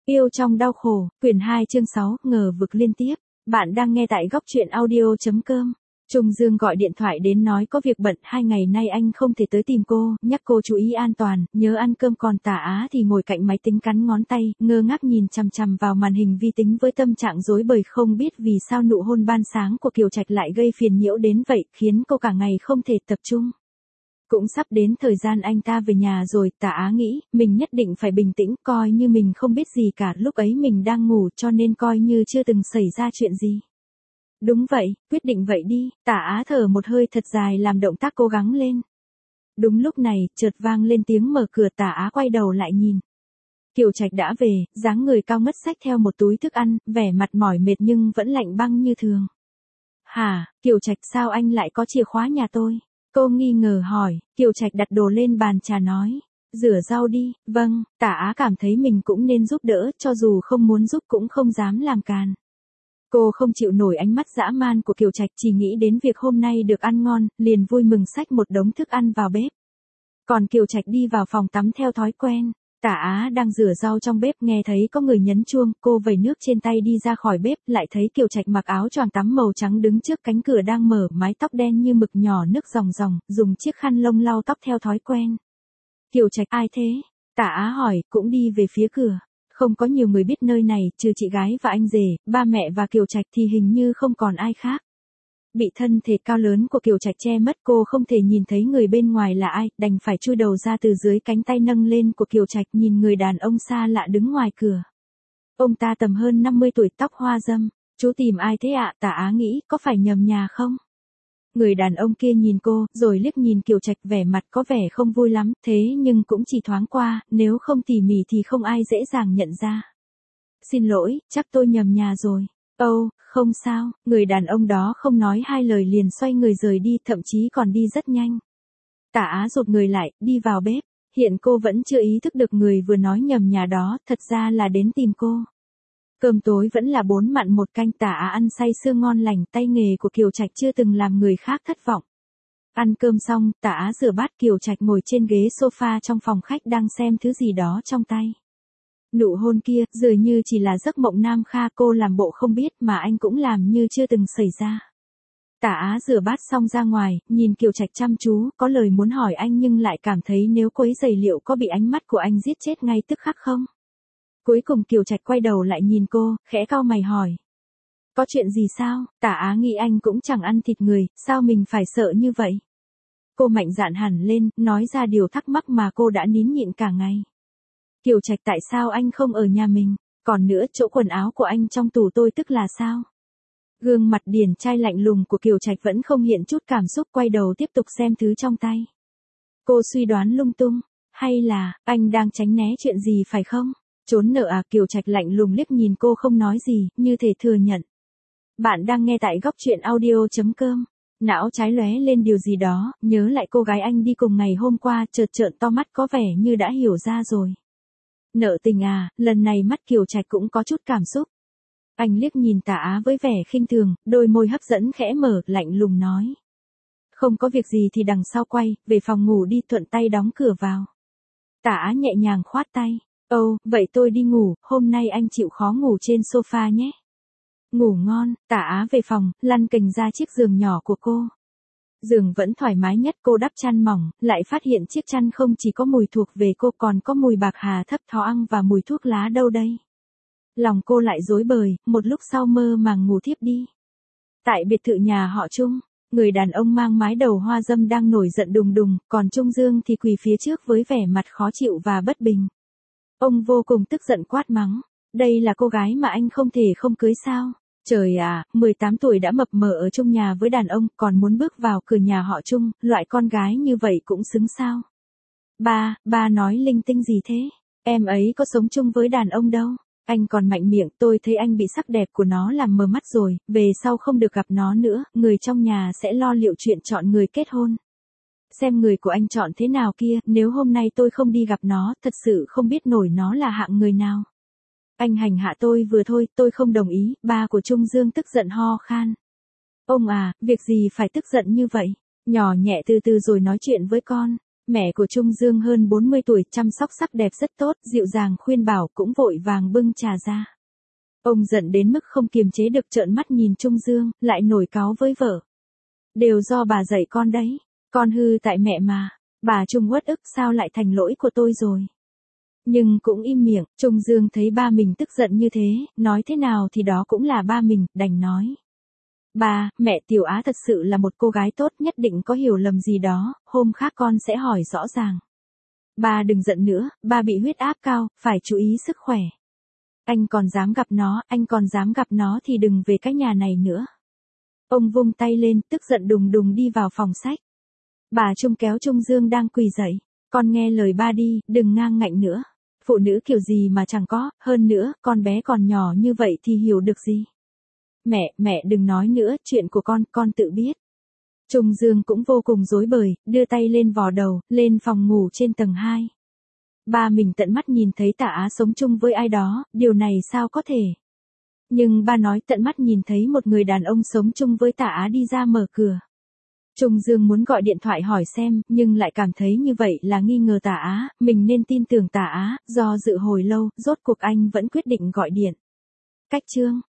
Yêu trong đau khổ, quyển 2 chương 6, ngờ vực liên tiếp. Bạn đang nghe tại góc truyện audio.com. Trung Dương gọi điện thoại đến nói có việc bận, 2 ngày nay anh không thể tới tìm cô, nhắc cô chú ý an toàn, nhớ ăn cơm. Còn Tả Á thì ngồi cạnh máy tính cắn ngón tay, ngơ ngác nhìn chằm chằm vào màn hình vi tính với tâm trạng rối bời, không biết vì sao nụ hôn ban sáng của Kiều Trạch lại gây phiền nhiễu đến vậy, khiến cô cả ngày không thể tập trung. Cũng sắp đến thời gian anh ta về nhà rồi, Tả Á nghĩ, mình nhất định phải bình tĩnh, coi như mình không biết gì cả, lúc ấy mình đang ngủ cho nên coi như chưa từng xảy ra chuyện gì. Đúng vậy, quyết định vậy đi, Tả Á thở một hơi thật dài làm động tác cố gắng lên. Đúng lúc này, chợt vang lên tiếng mở cửa, Tả Á quay đầu lại nhìn. Kiều Trạch đã về, dáng người cao ngất xách theo một túi thức ăn, vẻ mặt mỏi mệt nhưng vẫn lạnh băng như thường. Hả, Kiều Trạch, sao anh lại có chìa khóa nhà tôi? Cô nghi ngờ hỏi. Kiều Trạch đặt đồ lên bàn trà nói. Rửa rau đi. Vâng, Tả Á cảm thấy mình cũng nên giúp đỡ, cho dù không muốn giúp cũng không dám làm càn. Cô không chịu nổi ánh mắt dã man của Kiều Trạch, chỉ nghĩ đến việc hôm nay được ăn ngon, liền vui mừng xách một đống thức ăn vào bếp. Còn Kiều Trạch đi vào phòng tắm theo thói quen. Tả Á đang rửa rau trong bếp, nghe thấy có người nhấn chuông, cô vẩy nước trên tay đi ra khỏi bếp, lại thấy Kiều Trạch mặc áo choàng tắm màu trắng đứng trước cánh cửa đang mở, mái tóc đen như mực nhỏ nước ròng ròng, dùng chiếc khăn lông lau tóc theo thói quen. Kiều Trạch, ai thế? Tả Á hỏi, cũng đi về phía cửa. Không có nhiều người biết nơi này, trừ chị gái và anh rể, ba mẹ và Kiều Trạch thì hình như không còn ai khác. Bị thân thể cao lớn của Kiều Trạch che mất, cô không thể nhìn thấy người bên ngoài là ai, đành phải chui đầu ra từ dưới cánh tay nâng lên của Kiều Trạch, nhìn người đàn ông xa lạ đứng ngoài cửa. Ông ta tầm hơn 50 tuổi, tóc hoa râm. Chú tìm ai thế ạ? Tả Á nghĩ, có phải nhầm nhà không? Người đàn ông kia nhìn cô, rồi liếc nhìn Kiều Trạch, vẻ mặt có vẻ không vui lắm, thế nhưng cũng chỉ thoáng qua, nếu không tỉ mỉ thì không ai dễ dàng nhận ra. Xin lỗi, chắc tôi nhầm nhà rồi. Âu, không sao, người đàn ông đó không nói hai lời liền xoay người rời đi, thậm chí còn đi rất nhanh. Tả Á rụt người lại, đi vào bếp, hiện cô vẫn chưa ý thức được người vừa nói nhầm nhà đó, thật ra là đến tìm cô. Cơm tối vẫn là 4 mặn 1 canh, Tả Á ăn say sưa ngon lành, tay nghề của Kiều Trạch chưa từng làm người khác thất vọng. Ăn cơm xong, Tả Á rửa bát, Kiều Trạch ngồi trên ghế sofa trong phòng khách đang xem thứ gì đó trong tay. Nụ hôn kia, dường như chỉ là giấc mộng nam kha, cô làm bộ không biết mà anh cũng làm như chưa từng xảy ra. Tả Á rửa bát xong ra ngoài, nhìn Kiều Trạch chăm chú, có lời muốn hỏi anh nhưng lại cảm thấy nếu quấy rầy liệu có bị ánh mắt của anh giết chết ngay tức khắc không? Cuối cùng Kiều Trạch quay đầu lại nhìn cô, khẽ cau mày hỏi. Có chuyện gì sao? Tả Á nghĩ anh cũng chẳng ăn thịt người, sao mình phải sợ như vậy? Cô mạnh dạn hẳn lên, nói ra điều thắc mắc mà cô đã nín nhịn cả ngày. Kiều Trạch, tại sao anh không ở nhà mình? Còn nữa, chỗ quần áo của anh trong tủ tôi tức là sao? Gương mặt điển trai lạnh lùng của Kiều Trạch vẫn không hiện chút cảm xúc, quay đầu tiếp tục xem thứ trong tay. Cô suy đoán lung tung, hay là, anh đang tránh né chuyện gì phải không? Trốn nợ à? Kiều Trạch lạnh lùng liếc nhìn cô không nói gì, như thể thừa nhận. Bạn đang nghe tại góc truyện audio.com. Não trái lóe lên điều gì đó, nhớ lại cô gái anh đi cùng ngày hôm qua, chợt trợn to mắt có vẻ như đã hiểu ra rồi. Nợ tình à? Lần này mắt Kiều Trạch cũng có chút cảm xúc. Anh liếc nhìn Tả Á với vẻ khinh thường, đôi môi hấp dẫn khẽ mở, lạnh lùng nói. Không có việc gì thì đằng sau quay, về phòng ngủ đi, thuận tay đóng cửa vào. Tả Á nhẹ nhàng khoát tay. Ồ, vậy tôi đi ngủ, hôm nay anh chịu khó ngủ trên sofa nhé. Ngủ ngon. Tả Á về phòng, lăn cành ra chiếc giường nhỏ của cô. Giường vẫn thoải mái nhất, cô đắp chăn mỏng, lại phát hiện chiếc chăn không chỉ có mùi thuộc về cô còn có mùi bạc hà thấp thoang và mùi thuốc lá đâu đây. Lòng cô lại rối bời, một lúc sau mơ màng ngủ thiếp đi. Tại biệt thự nhà họ Trung, người đàn ông mang mái đầu hoa râm đang nổi giận đùng đùng, còn Trung Dương thì quỳ phía trước với vẻ mặt khó chịu và bất bình. Ông vô cùng tức giận quát mắng, đây là cô gái mà anh không thể không cưới sao? Trời à, 18 tuổi đã mập mờ ở chung nhà với đàn ông, còn muốn bước vào cửa nhà họ Trung, loại con gái như vậy cũng xứng sao? Ba nói linh tinh gì thế? Em ấy có sống chung với đàn ông đâu. Anh còn mạnh miệng, tôi thấy anh bị sắc đẹp của nó làm mờ mắt rồi, về sau không được gặp nó nữa, người trong nhà sẽ lo liệu chuyện chọn người kết hôn. Xem người của anh chọn thế nào kia, nếu hôm nay tôi không đi gặp nó, thật sự không biết nổi nó là hạng người nào. Anh hành hạ tôi vừa thôi, tôi không đồng ý. Ba của Trung Dương tức giận ho khan. Ông à, việc gì phải tức giận như vậy? Nhỏ nhẹ từ từ rồi nói chuyện với con. Mẹ của Trung Dương hơn 40 tuổi, chăm sóc sắc đẹp rất tốt, dịu dàng khuyên bảo, cũng vội vàng bưng trà ra. Ông giận đến mức không kiềm chế được, trợn mắt nhìn Trung Dương, lại nổi cáu với vợ. Đều do bà dạy con đấy, con hư tại mẹ mà. Bà Trung uất ức, sao lại thành lỗi của tôi rồi. Nhưng cũng im miệng. Trung Dương thấy ba mình tức giận như thế, nói thế nào thì đó cũng là ba mình, đành nói. Ba, mẹ, Tiểu Á thật sự là một cô gái tốt, nhất định có hiểu lầm gì đó, hôm khác con sẽ hỏi rõ ràng. Ba đừng giận nữa, ba bị huyết áp cao, phải chú ý sức khỏe. Anh còn dám gặp nó thì đừng về cái nhà này nữa. Ông vung tay lên, tức giận đùng đùng đi vào phòng sách. Bà Trung kéo Trung Dương đang quỳ dậy. Con nghe lời ba đi, đừng ngang ngạnh nữa. Phụ nữ kiểu gì mà chẳng có, hơn nữa, con bé còn nhỏ như vậy thì hiểu được gì. Mẹ đừng nói nữa, chuyện của con tự biết. Trung Dương cũng vô cùng rối bời, đưa tay lên vò đầu, lên phòng ngủ trên tầng 2. Ba mình tận mắt nhìn thấy Tạ Á sống chung với ai đó, điều này sao có thể. Nhưng ba nói tận mắt nhìn thấy một người đàn ông sống chung với Tạ Á đi ra mở cửa. Trung Dương muốn gọi điện thoại hỏi xem, nhưng lại cảm thấy như vậy là nghi ngờ Tạ Á, mình nên tin tưởng Tạ Á, do dự hồi lâu, rốt cuộc anh vẫn quyết định gọi điện. Cách chương